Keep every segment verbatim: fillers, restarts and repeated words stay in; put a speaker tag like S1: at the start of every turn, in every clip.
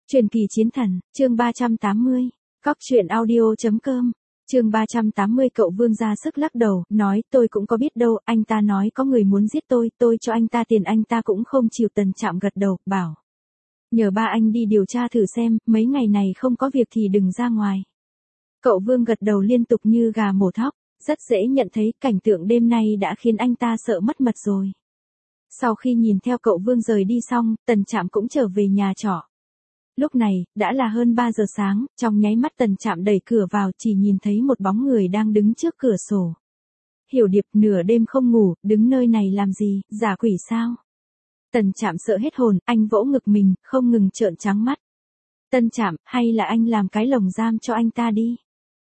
S1: Truyền kỳ chiến thần, chương ba trăm tám mươi. Cóc truyện audio chấm com. Chương ba trăm tám mươi. Cậu Vương ra sức lắc đầu, nói tôi cũng có biết đâu, anh ta nói có người muốn giết tôi, tôi cho anh ta tiền anh ta cũng không chịu. Tần Trạm gật đầu, bảo. Nhờ ba anh đi điều tra thử xem, mấy ngày này không có việc thì đừng ra ngoài. Cậu Vương gật đầu liên tục như gà mổ thóc, rất dễ nhận thấy cảnh tượng đêm nay đã khiến anh ta sợ mất mật rồi. Sau khi nhìn theo cậu Vương rời đi xong, Tần Trạm cũng trở về nhà trọ. Lúc này, đã là hơn ba giờ sáng, trong nháy mắt Tần Trạm đẩy cửa vào chỉ nhìn thấy một bóng người đang đứng trước cửa sổ. Hiểu Điệp nửa đêm không ngủ, đứng nơi này làm gì, giả quỷ sao? Tần Trạm sợ hết hồn, anh vỗ ngực mình, không ngừng trợn trắng mắt. Tần Trạm, hay là anh làm cái lồng giam cho anh ta đi?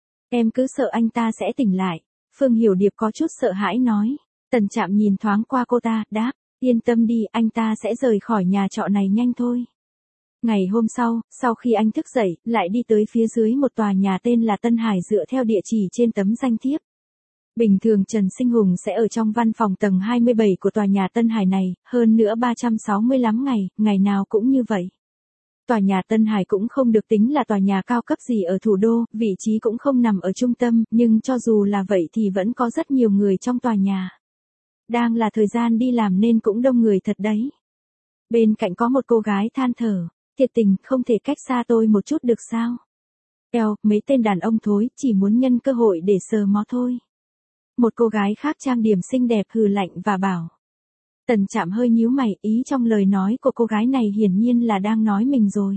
S1: Em cứ sợ anh ta sẽ tỉnh lại. Phương Hiểu Điệp có chút sợ hãi nói. Tần Trạm nhìn thoáng qua cô ta, đáp, yên tâm đi, anh ta sẽ rời khỏi nhà trọ này nhanh thôi. Ngày hôm sau, sau khi anh thức dậy, lại đi tới phía dưới một tòa nhà tên là Tân Hải dựa theo địa chỉ trên tấm danh thiếp. Bình thường Trần Sinh Hùng sẽ ở trong văn phòng tầng hai mươi bảy của tòa nhà Tân Hải này, hơn nữa ba trăm sáu mươi lăm ngày, ngày nào cũng như vậy. Tòa nhà Tân Hải cũng không được tính là tòa nhà cao cấp gì ở thủ đô, vị trí cũng không nằm ở trung tâm, nhưng cho dù là vậy thì vẫn có rất nhiều người trong tòa nhà. Đang là thời gian đi làm nên cũng đông người thật đấy. Bên cạnh có một cô gái than thở. Thiệt tình, không thể cách xa tôi một chút được sao? Eo, mấy tên đàn ông thối, chỉ muốn nhân cơ hội để sờ mó thôi. Một cô gái khác trang điểm xinh đẹp hừ lạnh và bảo. Tần Trạm hơi nhíu mày, ý trong lời nói của cô gái này hiển nhiên là đang nói mình rồi.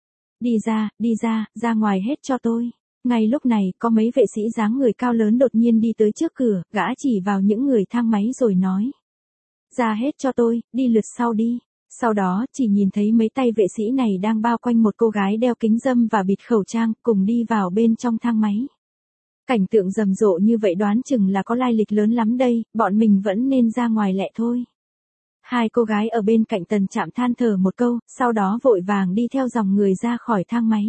S1: Đi ra, đi ra, ra ngoài hết cho tôi. Ngay lúc này, có mấy vệ sĩ dáng người cao lớn đột nhiên đi tới trước cửa, gã chỉ vào những người thang máy rồi nói. Ra hết cho tôi, đi lượt sau đi. Sau đó, chỉ nhìn thấy mấy tay vệ sĩ này đang bao quanh một cô gái đeo kính râm và bịt khẩu trang, cùng đi vào bên trong thang máy. Cảnh tượng rầm rộ như vậy đoán chừng là có lai lịch lớn lắm đây, bọn mình vẫn nên ra ngoài lẹ thôi. Hai cô gái ở bên cạnh Tần Trạm than thở một câu, sau đó vội vàng đi theo dòng người ra khỏi thang máy.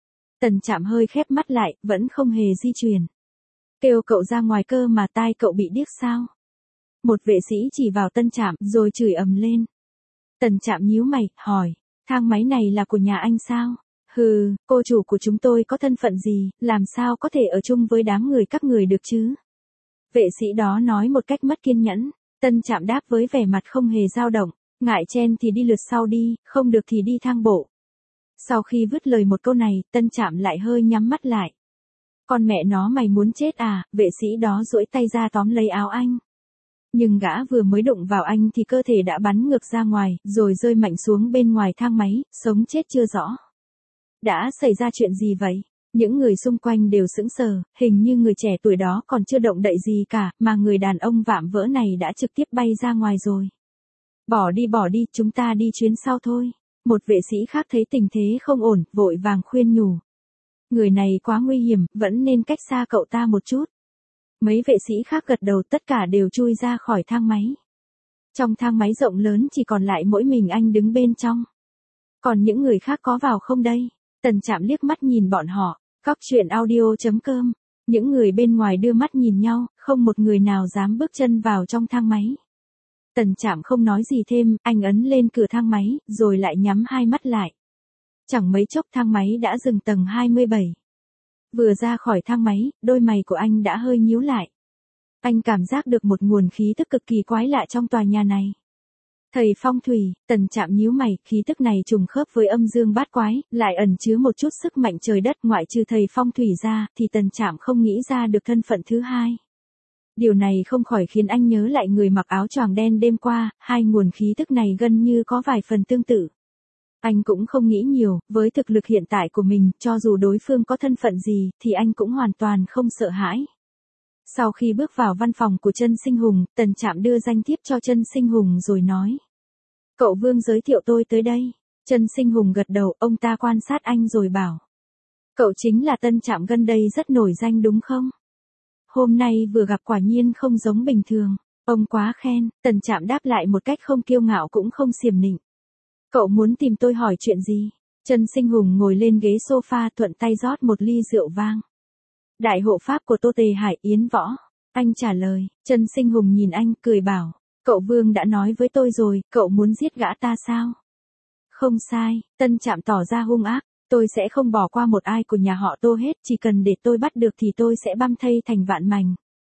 S1: Tần Trạm hơi khép mắt lại, vẫn không hề di chuyển. Kêu cậu ra ngoài cơ mà tai cậu bị điếc sao? Một vệ sĩ chỉ vào Tần Trạm rồi chửi ầm lên. Tần Trạm nhíu mày, hỏi, thang máy này là của nhà anh sao? Hừ, cô chủ của chúng tôi có thân phận gì, làm sao có thể ở chung với đám người các người được chứ? Vệ sĩ đó nói một cách mất kiên nhẫn. Tần Trạm đáp với vẻ mặt không hề dao động, ngại chen thì đi lượt sau đi, không được thì đi thang bộ. Sau khi vứt lời một câu này, Tần Trạm lại hơi nhắm mắt lại. Con mẹ nó mày muốn chết à? Vệ sĩ đó duỗi tay ra tóm lấy áo anh. Nhưng gã vừa mới đụng vào anh thì cơ thể đã bắn ngược ra ngoài, rồi rơi mạnh xuống bên ngoài thang máy, sống chết chưa rõ. Đã xảy ra chuyện gì vậy? Những người xung quanh đều sững sờ, hình như người trẻ tuổi đó còn chưa động đậy gì cả, mà người đàn ông vạm vỡ này đã trực tiếp bay ra ngoài rồi. Bỏ đi bỏ đi, chúng ta đi chuyến sau thôi. Một vệ sĩ khác thấy tình thế không ổn, vội vàng khuyên nhủ. Người này quá nguy hiểm, vẫn nên cách xa cậu ta một chút. Mấy vệ sĩ khác gật đầu, tất cả đều chui ra khỏi thang máy. Trong thang máy rộng lớn chỉ còn lại mỗi mình anh đứng bên trong. Còn những người khác có vào không đây? Tần Trạm liếc mắt nhìn bọn họ. Cóc truyện audio chấm com. Những người bên ngoài đưa mắt nhìn nhau, không một người nào dám bước chân vào trong thang máy. Tần Trạm không nói gì thêm, anh ấn lên cửa thang máy, rồi lại nhắm hai mắt lại. Chẳng mấy chốc thang máy đã dừng tầng hai mươi bảy. Vừa ra khỏi thang máy, đôi mày của anh đã hơi nhíu lại. Anh cảm giác được một nguồn khí tức cực kỳ quái lạ trong tòa nhà này. Thầy phong thủy, Tần Trạm nhíu mày, khí tức này trùng khớp với âm dương bát quái, lại ẩn chứa một chút sức mạnh trời đất, ngoại trừ thầy phong thủy ra, thì Tần Trạm không nghĩ ra được thân phận thứ hai. Điều này không khỏi khiến anh nhớ lại người mặc áo choàng đen đêm qua, hai nguồn khí tức này gần như có vài phần tương tự. Anh cũng không nghĩ nhiều, với thực lực hiện tại của mình, cho dù đối phương có thân phận gì, thì anh cũng hoàn toàn không sợ hãi. Sau khi bước vào văn phòng của Trân Sinh Hùng, Tần Trạm đưa danh thiếp cho Trân Sinh Hùng rồi nói. Cậu Vương giới thiệu tôi tới đây. Trân Sinh Hùng gật đầu, ông ta quan sát anh rồi bảo. Cậu chính là Tần Trạm gần đây rất nổi danh đúng không? Hôm nay vừa gặp quả nhiên không giống bình thường. Ông quá khen, Tần Trạm đáp lại một cách không kiêu ngạo cũng không xiểm nịnh. Cậu muốn tìm tôi hỏi chuyện gì? Trân Sinh Hùng ngồi lên ghế sofa thuận tay rót một ly rượu vang. Đại hộ pháp của Tô Tề Hải Yến Võ. Anh trả lời, Trân Sinh Hùng nhìn anh, cười bảo. Cậu Vương đã nói với tôi rồi, cậu muốn giết gã ta sao? Không sai, Tân Trạm tỏ ra hung ác. Tôi sẽ không bỏ qua một ai của nhà họ Tô hết, chỉ cần để tôi bắt được thì tôi sẽ băm thây thành vạn mảnh.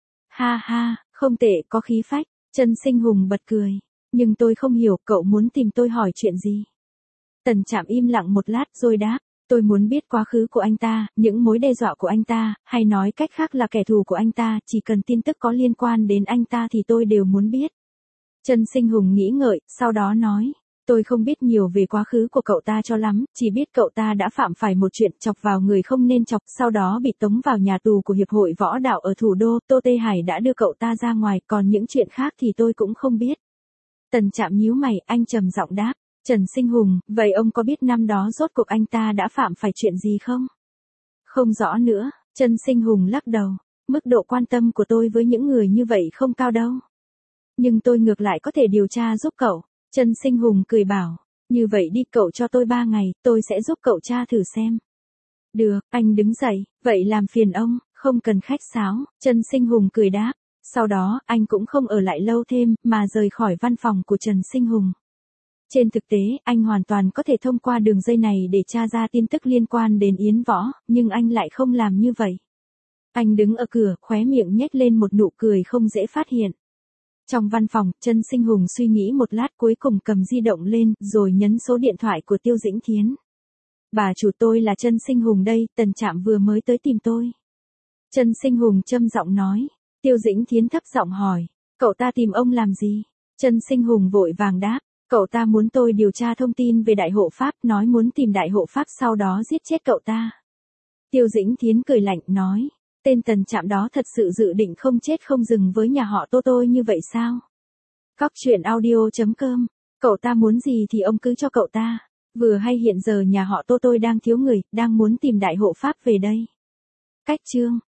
S1: Ha ha, không tệ, có khí phách. Trần Sinh Hùng bật cười. Nhưng tôi không hiểu cậu muốn tìm tôi hỏi chuyện gì. Tần Trạm im lặng một lát rồi đáp. Tôi muốn biết quá khứ của anh ta, những mối đe dọa của anh ta, hay nói cách khác là kẻ thù của anh ta, chỉ cần tin tức có liên quan đến anh ta thì tôi đều muốn biết. Trần Sinh Hùng nghĩ ngợi, sau đó nói. Tôi không biết nhiều về quá khứ của cậu ta cho lắm, chỉ biết cậu ta đã phạm phải một chuyện chọc vào người không nên chọc, sau đó bị tống vào nhà tù của Hiệp hội Võ Đạo ở thủ đô, Tô Tê Hải đã đưa cậu ta ra ngoài, còn những chuyện khác thì tôi cũng không biết. Tần Trạm nhíu mày, anh trầm giọng đáp. Trần Sinh Hùng, vậy ông có biết năm đó rốt cuộc anh ta đã phạm phải chuyện gì không? Không rõ nữa, Trần Sinh Hùng lắc đầu. Mức độ quan tâm của tôi với những người như vậy không cao đâu. Nhưng tôi ngược lại có thể điều tra giúp cậu. Trần Sinh Hùng cười bảo. Như vậy đi, cậu cho tôi ba ngày, tôi sẽ giúp cậu tra thử xem. Được, anh đứng dậy, vậy làm phiền ông, không cần khách sáo. Trần Sinh Hùng cười đáp. Sau đó, anh cũng không ở lại lâu thêm, mà rời khỏi văn phòng của Trần Sinh Hùng. Trên thực tế, anh hoàn toàn có thể thông qua đường dây này để tra ra tin tức liên quan đến Yến Võ, nhưng anh lại không làm như vậy. Anh đứng ở cửa, khóe miệng nhếch lên một nụ cười không dễ phát hiện. Trong văn phòng, Trần Sinh Hùng suy nghĩ một lát cuối cùng cầm di động lên, rồi nhấn số điện thoại của Tiêu Dĩnh Thiến. Bà chủ, tôi là Trần Sinh Hùng đây, Tần Trạm vừa mới tới tìm tôi. Trần Sinh Hùng trầm giọng nói. Tiêu Dĩnh Thiến thấp giọng hỏi. Cậu ta tìm ông làm gì? Trần Sinh Hùng vội vàng đáp. Cậu ta muốn tôi điều tra thông tin về Đại Hộ Pháp, nói muốn tìm Đại Hộ Pháp sau đó giết chết cậu ta. Tiêu Dĩnh Thiến cười lạnh nói. Tên Tần Trạm đó thật sự dự định không chết không dừng với nhà họ Tô tôi như vậy sao? Cóc truyện audio chấm com. Cậu ta muốn gì thì ông cứ cho cậu ta. Vừa hay hiện giờ nhà họ Tô tôi đang thiếu người, đang muốn tìm Đại Hộ Pháp về đây. Cách chương.